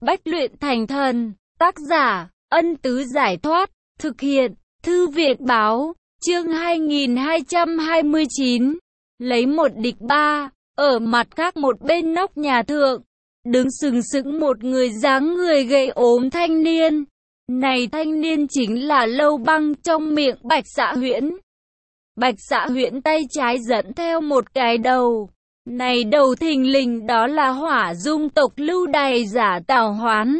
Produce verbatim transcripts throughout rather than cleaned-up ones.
Bách luyện thành thần. Tác giả, Ân Tứ Giải Thoát. Thực hiện, Thư viện Báo. Chương hai nghìn hai trăm hai mươi chín. Lấy một địch ba. Ở mặt khác một bên nóc nhà thượng, đứng sừng sững một người dáng người gầy ốm thanh niên. Này thanh niên chính là Lâu Băng trong miệng Bạch Dạ Huyễn. Bạch Dạ Huyễn tay trái dẫn theo một cái đầu. Này đầu thình lình đó là Hỏa Dung tộc lưu đày giả Tào Hoán.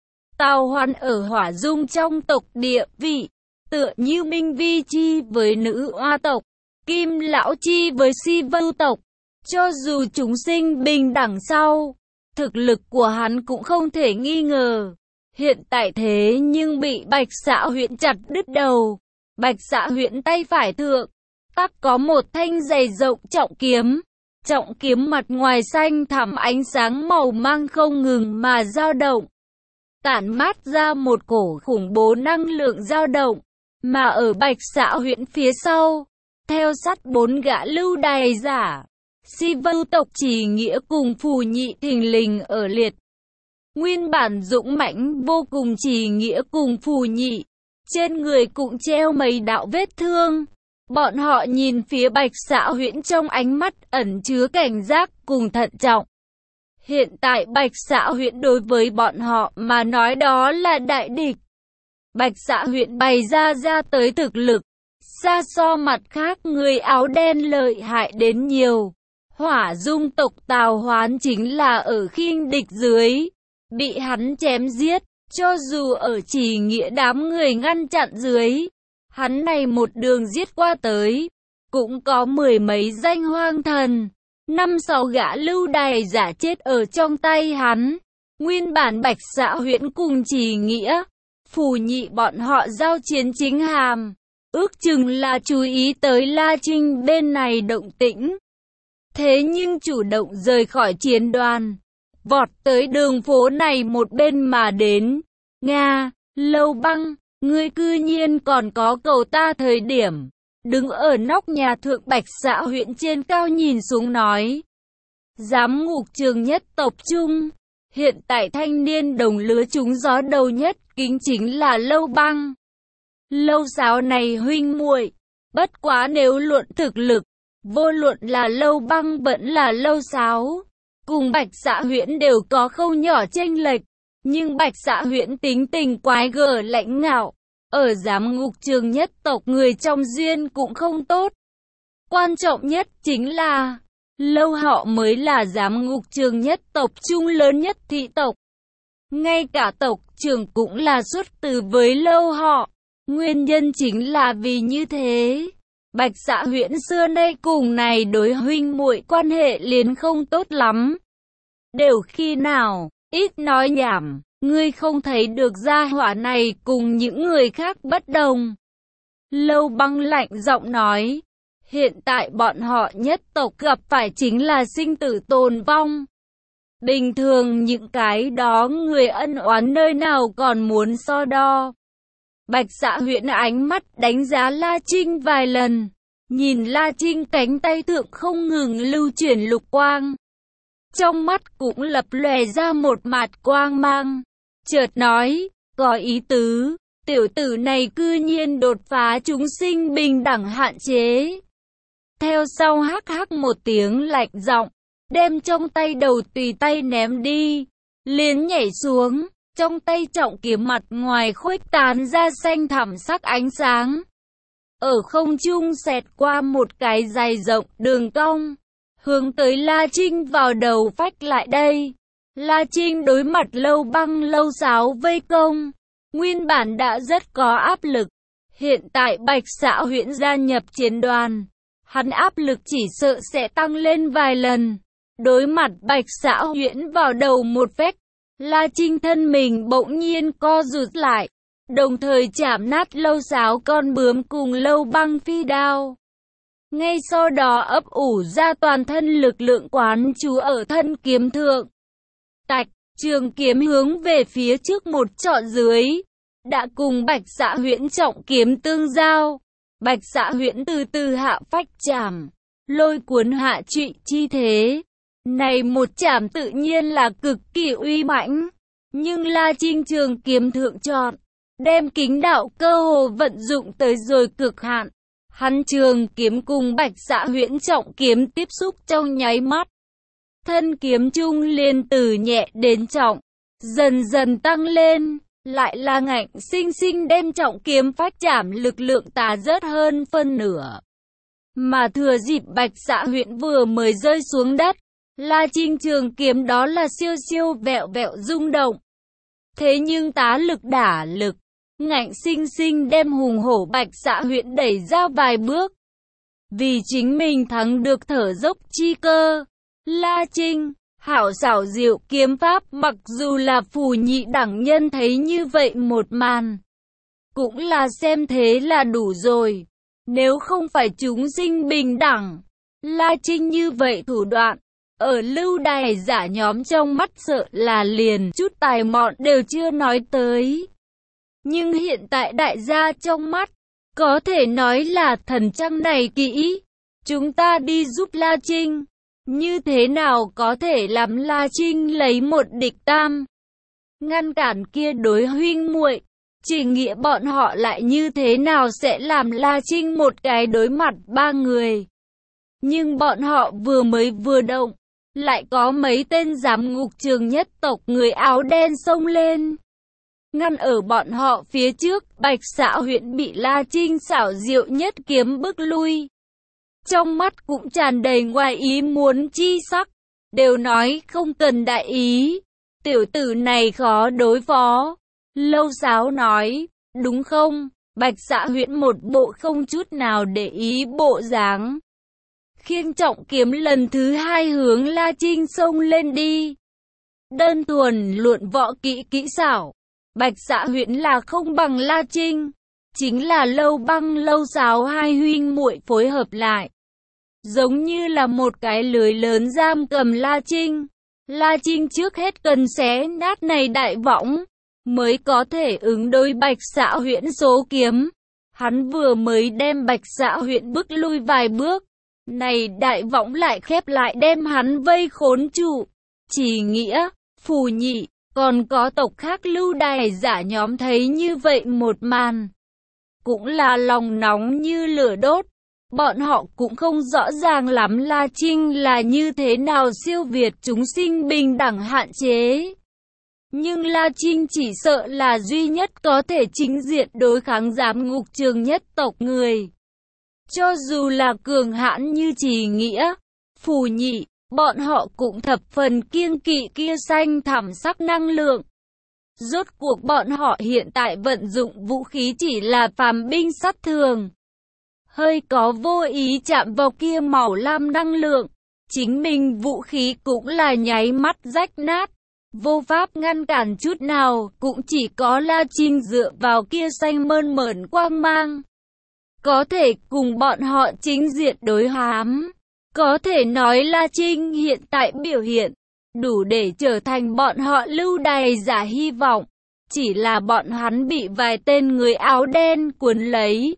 Tào Hoán ở Hỏa Dung trong tộc địa vị, tựa như Minh Vi Chi với nữ oa tộc, Kim Lão Chi với Si Vưu tộc. Cho dù chúng sinh bình đẳng sau, thực lực của hắn cũng không thể nghi ngờ. Hiện tại thế nhưng bị Bạch Dạ Huyễn chặt đứt đầu. Bạch Dạ Huyễn tay phải thượng tắc có một thanh dày rộng trọng kiếm. Trọng kiếm mặt ngoài xanh thẳm ánh sáng màu mang không ngừng mà dao động, tản mát ra một cổ khủng bố năng lượng dao động. Mà ở Bạch Dạ Huyễn phía sau, theo sát bốn gã lưu đày giả, Si Vưu tộc Chỉ Nghĩa cùng Phù Nhị thình lình ở liệt. Nguyên bản dũng mãnh vô cùng Chỉ Nghĩa cùng Phù Nhị, trên người cũng treo mấy đạo vết thương. Bọn họ nhìn phía Bạch Dạ Huyễn trong ánh mắt ẩn chứa cảnh giác cùng thận trọng. Hiện tại Bạch Dạ Huyễn đối với bọn họ mà nói đó là đại địch. Bạch Dạ Huyễn bày ra ra tới thực lực, xa so mặt khác người áo đen lợi hại đến nhiều. Hỏa Dung tộc Tào Hoán chính là ở khinh địch dưới, bị hắn chém giết. Cho dù ở Chỉ Nghĩa đám người ngăn chặn dưới, hắn này một đường giết qua tới, cũng có mười mấy danh hoang thần, năm sáu gã lưu đày giả chết ở trong tay hắn. Nguyên bản Bạch Dạ Huyễn cùng Chỉ Nghĩa, Phù Nhị bọn họ giao chiến chính hàm, ước chừng là chú ý tới La Trinh bên này động tĩnh. Thế nhưng chủ động rời khỏi chiến đoàn, vọt tới đường phố này một bên mà đến. Nga, Lâu Băng, ngươi cư nhiên còn có cầu ta thời điểm. Đứng ở nóc nhà thượng Bạch Dạ Huyễn trên cao nhìn xuống nói. Giám ngục trường nhất tộc trung, hiện tại thanh niên đồng lứa chúng gió đầu nhất kính chính là Lâu Băng. Lâu Sáo này huynh muội, bất quá nếu luận thực lực, vô luận là Lâu Băng vẫn là Lâu Sáo, cùng Bạch Dạ Huyễn đều có không nhỏ chênh lệch. Nhưng Bạch Dạ Huyễn tính tình quái gở lãnh ngạo, ở giám ngục trường nhất tộc người trong duyên cũng không tốt. Quan trọng nhất chính là, Lâu họ mới là giám ngục trường nhất tộc trung lớn nhất thị tộc. Ngay cả tộc trưởng cũng là xuất từ với Lâu họ. Nguyên nhân chính là vì như thế, Bạch Dạ Huyễn xưa nay cùng này đối huynh muội quan hệ liền không tốt lắm. Đều khi nào, ít nói nhảm, ngươi không thấy được gia hỏa này cùng những người khác bất đồng. Lâu Băng lạnh giọng nói, hiện tại bọn họ nhất tộc gặp phải chính là sinh tử tồn vong. Bình thường những cái đó người ân oán nơi nào còn muốn so đo. Bạch Dạ Huyễn ánh mắt đánh giá La Trinh vài lần, nhìn La Trinh cánh tay thượng không ngừng lưu chuyển lục quang. Trong mắt cũng lập lòe ra một mạt quang mang, chợt nói, có ý tứ, tiểu tử này cư nhiên đột phá chúng sinh bình đẳng hạn chế. Theo sau hắc hắc một tiếng lạnh giọng, đem trong tay đầu tùy tay ném đi, liền nhảy xuống, trong tay trọng kiếm mặt ngoài khuếch tán ra xanh thẳm sắc ánh sáng. Ở không trung xẹt qua một cái dài rộng đường cong, hướng tới La Trinh vào đầu phách lại đây. La Trinh đối mặt Lâu Băng Lâu Sáo vây công, nguyên bản đã rất có áp lực. Hiện tại Bạch Dạ Huyễn gia nhập chiến đoàn, hắn áp lực chỉ sợ sẽ tăng lên vài lần. Đối mặt Bạch Dạ Huyễn vào đầu một phách, La Trinh thân mình bỗng nhiên co rụt lại, đồng thời chạm nát Lâu Sáo con bướm cùng Lâu Băng phi đao. Ngay sau đó ấp ủ ra toàn thân lực lượng quán chú ở thân kiếm thượng. Tạch, trường kiếm hướng về phía trước một trọn dưới, đã cùng Bạch Dạ Huyễn trọng kiếm tương giao. Bạch Dạ Huyễn từ từ hạ phách chảm, lôi cuốn hạ trụy chi thế. Này một chảm tự nhiên là cực kỳ uy mãnh. Nhưng La Trinh trường kiếm thượng chọn, đem kính đạo cơ hồ vận dụng tới rồi cực hạn. Hắn trường kiếm cùng Bạch Dạ Huyễn trọng kiếm tiếp xúc trong nháy mắt. Thân kiếm trung liền từ nhẹ đến trọng, dần dần tăng lên, lại là ngạnh sinh sinh đem trọng kiếm phách chạm lực lượng tà rớt hơn phân nửa. Mà thừa dịp Bạch Dạ Huyễn vừa mới rơi xuống đất, La Trinh trường kiếm đó là siêu siêu vẹo vẹo rung động. Thế nhưng tá lực đả lực, ngạnh sinh sinh đem hùng hổ Bạch Dạ Huyễn đẩy ra vài bước. Vì chính mình thắng được thở dốc chi cơ, La Trinh, hảo xảo diệu kiếm pháp, mặc dù là phù nhị đẳng nhân thấy như vậy một màn, cũng là xem thế là đủ rồi. Nếu không phải chúng sinh bình đẳng, La Trinh như vậy thủ đoạn, ở lưu đày giả nhóm trong mắt sợ là liền chút tài mọn đều chưa nói tới. Nhưng hiện tại đại gia trong mắt, có thể nói là thần trang này kỹ. Chúng ta đi giúp La Trinh, như thế nào có thể làm La Trinh lấy một địch tam? Ngăn cản kia đối huynh muội, chỉ nghĩa bọn họ lại như thế nào sẽ làm La Trinh một cái đối mặt ba người. Nhưng bọn họ vừa mới vừa động, lại có mấy tên giám ngục trường nhất tộc người áo đen xông lên. Ngăn ở bọn họ phía trước, Bạch Dạ Huyễn bị La Trinh xảo diệu nhất kiếm bức lui. Trong mắt cũng tràn đầy ngoài ý muốn chi sắc, đều nói không cần đại ý, tiểu tử này khó đối phó. Lâu Sáo nói, đúng không? Bạch Dạ Huyễn một bộ không chút nào để ý bộ dáng, khiêng trọng kiếm lần thứ hai hướng La Trinh xông lên đi. Đơn thuần luận võ kỹ kỹ xảo, Bạch Dạ Huyễn là không bằng La Trinh, chính là Lâu Băng Lâu Sáo hai huynh muội phối hợp lại, giống như là một cái lưới lớn giam cầm La Trinh. La Trinh trước hết cần xé nát này đại võng, mới có thể ứng đối Bạch Dạ Huyễn số kiếm. Hắn vừa mới đem Bạch Dạ Huyễn bức lui vài bước, này đại võng lại khép lại đem hắn vây khốn trụ. Chỉ nghĩa, phù nhị, còn có tộc khác lưu đày giả nhóm thấy như vậy một màn, cũng là lòng nóng như lửa đốt. Bọn họ cũng không rõ ràng lắm La Trinh là như thế nào siêu việt chúng sinh bình đẳng hạn chế. Nhưng La Trinh chỉ sợ là duy nhất có thể chính diện đối kháng giám ngục trường nhất tộc người. Cho dù là cường hãn như Trì Nghĩa, Phù Nhị, bọn họ cũng thập phần kiêng kỵ kia xanh thẳm sắc năng lượng. Rốt cuộc bọn họ hiện tại vận dụng vũ khí chỉ là phàm binh sắt thường. Hơi có vô ý chạm vào kia màu lam năng lượng, chính mình vũ khí cũng là nháy mắt rách nát, vô pháp ngăn cản chút nào, cũng chỉ có La Trinh dựa vào kia xanh mơn mởn quang mang, có thể cùng bọn họ chính diện đối hám. Có thể nói La Trinh hiện tại biểu hiện, đủ để trở thành bọn họ lưu đày giả hy vọng, chỉ là bọn hắn bị vài tên người áo đen cuốn lấy.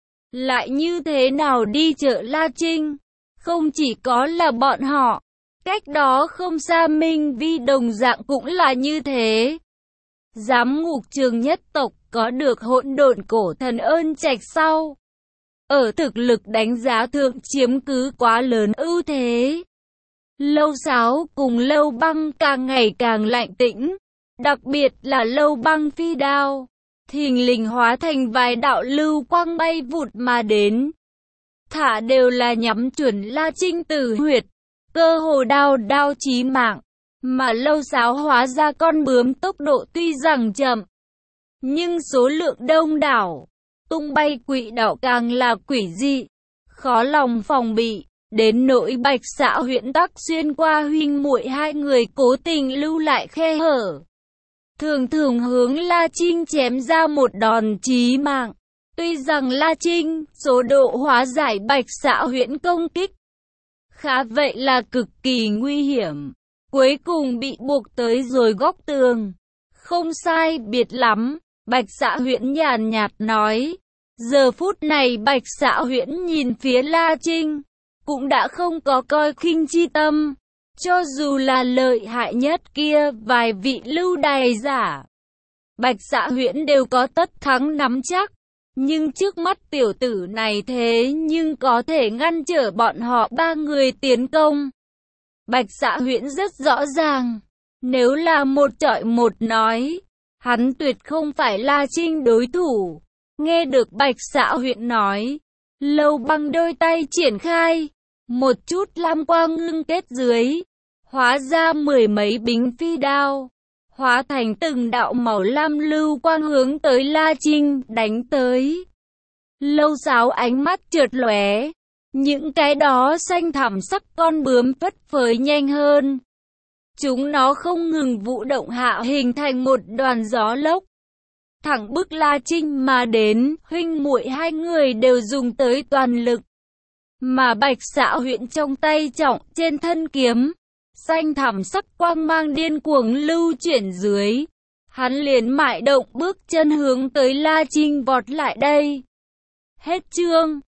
Lại như thế nào đi chợ La Trinh? Không chỉ có là bọn họ, cách đó không xa Minh Vi đồng dạng cũng là như thế. Giám ngục trường nhất tộc có được hỗn độn cổ thần ơn trạch sau, ở thực lực đánh giá thượng chiếm cứ quá lớn ưu thế. Lâu Sáo cùng Lâu Băng càng ngày càng lạnh tĩnh, đặc biệt là Lâu Băng phi đao, thình lình hóa thành vài đạo lưu quang bay vụt mà đến. Thả đều là nhắm chuẩn La Trinh tử huyệt, cơ hồ đao đao chí mạng, mà Lâu Sáo hóa ra con bướm tốc độ tuy rằng chậm, nhưng số lượng đông đảo, tung bay quỹ đạo càng là quỷ dị, khó lòng phòng bị, đến nỗi Bạch Dạ Huyễn tắc xuyên qua huynh muội hai người cố tình lưu lại khe hở, thường thường hướng La Trinh chém ra một đòn chí mạng. Tuy rằng La Trinh số độ hóa giải Bạch Dạ Huyễn công kích khá vậy là cực kỳ nguy hiểm, cuối cùng bị buộc tới rồi góc tường. Không sai biệt lắm, Bạch Dạ Huyễn nhàn nhạt nói. Giờ phút này Bạch Dạ Huyễn nhìn phía La Trinh, cũng đã không có coi khinh chi tâm. Cho dù là lợi hại nhất kia vài vị lưu đày giả, Bạch Dạ Huyễn đều có tất thắng nắm chắc. Nhưng trước mắt tiểu tử này thế nhưng có thể ngăn trở bọn họ ba người tiến công. Bạch Dạ Huyễn rất rõ ràng, nếu là một trọi một nói, hắn tuyệt không phải La Trinh đối thủ. Nghe được Bạch Dạ Huyễn nói, Lâu Băng đôi tay triển khai, một chút lam quang ngưng kết dưới, hóa ra mười mấy bính phi đao, hóa thành từng đạo màu lam lưu quang hướng tới La Trinh đánh tới. Lâu Sáo ánh mắt chợt lóe, những cái đó xanh thẳm sắc con bướm phất phới nhanh hơn. Chúng nó không ngừng vũ động hạ hình thành một đoàn gió lốc, thẳng bức La Trinh mà đến. Huynh muội hai người đều dùng tới toàn lực, mà Bạch Dạ Huyễn trong tay trọng trên thân kiếm, xanh thẳm sắc quang mang điên cuồng lưu chuyển dưới, hắn liền mại động bước chân hướng tới La Trinh vọt lại đây. Hết chương.